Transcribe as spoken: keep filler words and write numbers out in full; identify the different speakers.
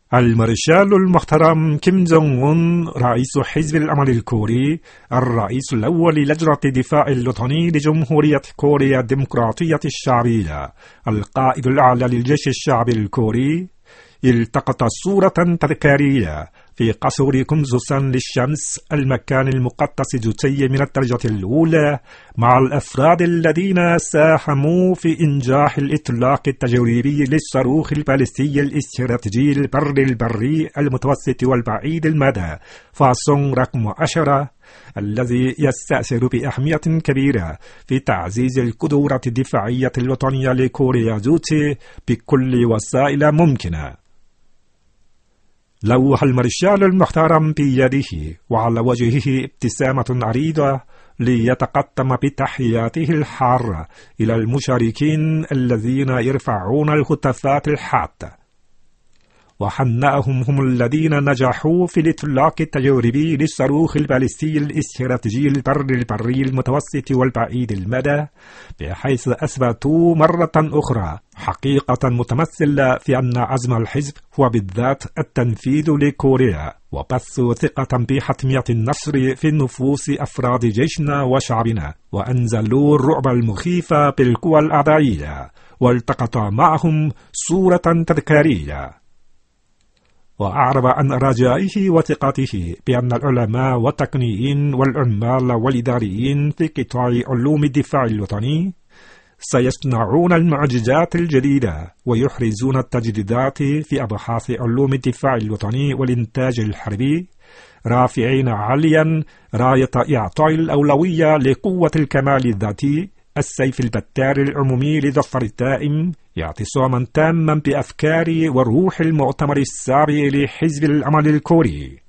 Speaker 1: المارشال المحترم كيم جونغ أون رئيس حزب العمل الكوري، الرئيس الأول للجنة الدفاع الوطني لجمهورية كوريا الديمقراطية الشعبية، القائد الأعلى للجيش الشعبي الكوري، التقط صورة تذكارية في قصر كونزوسان للشمس، المكان المقدس جوتي من الدرجة الأولى، مع الأفراد الذين ساهموا في إنجاح الإطلاق التجريبي للصاروخ البالستي الاستراتيجي البر البري المتوسط والبعيد المدى فاسونغ رقم عشرة، الذي يستأثر بأهمية كبيرة في تعزيز القدرة الدفاعية الوطنية لكوريا جوتي بكل وسائل ممكنة. لوح المارشال المحترم بيده، وعلى وجهه ابتسامة عريضة، ليتقدم بتحياته الحارة إلى المشاركين الذين يرفعون الهتافات الحادة، وحنأهم هم الذين نجحوا في الإطلاق التجريبي للصاروخ البالستي الاستراتيجي البر البري المتوسط والبعيد المدى، بحيث أثبتوا مرة أخرى حقيقة متمثلة في أن عزم الحزب هو بالذات التنفيذ لكوريا، وبث ثقة بحتمية النصر في نفوس أفراد جيشنا وشعبنا، وأنزلوا الرعب المخيف بالقوى الأعدائية، والتقط معهم صورة تذكارية. وأعرب عن رجائه وثقته بأن العلماء والتقنيين والعمال والإداريين في قطاع علوم الدفاع الوطني سيصنعون المعجزات الجديدة ويحرزون التجديدات في أبحاث علوم الدفاع الوطني والإنتاج الحربي، رافعين عاليا راية إعطاء الأولوية لقوة الكمال الذاتي، السيف البتار العمومي لظفر الدائم، اعتصاما تاما بأفكار وروح المؤتمر السابع لحزب العمل الكوري.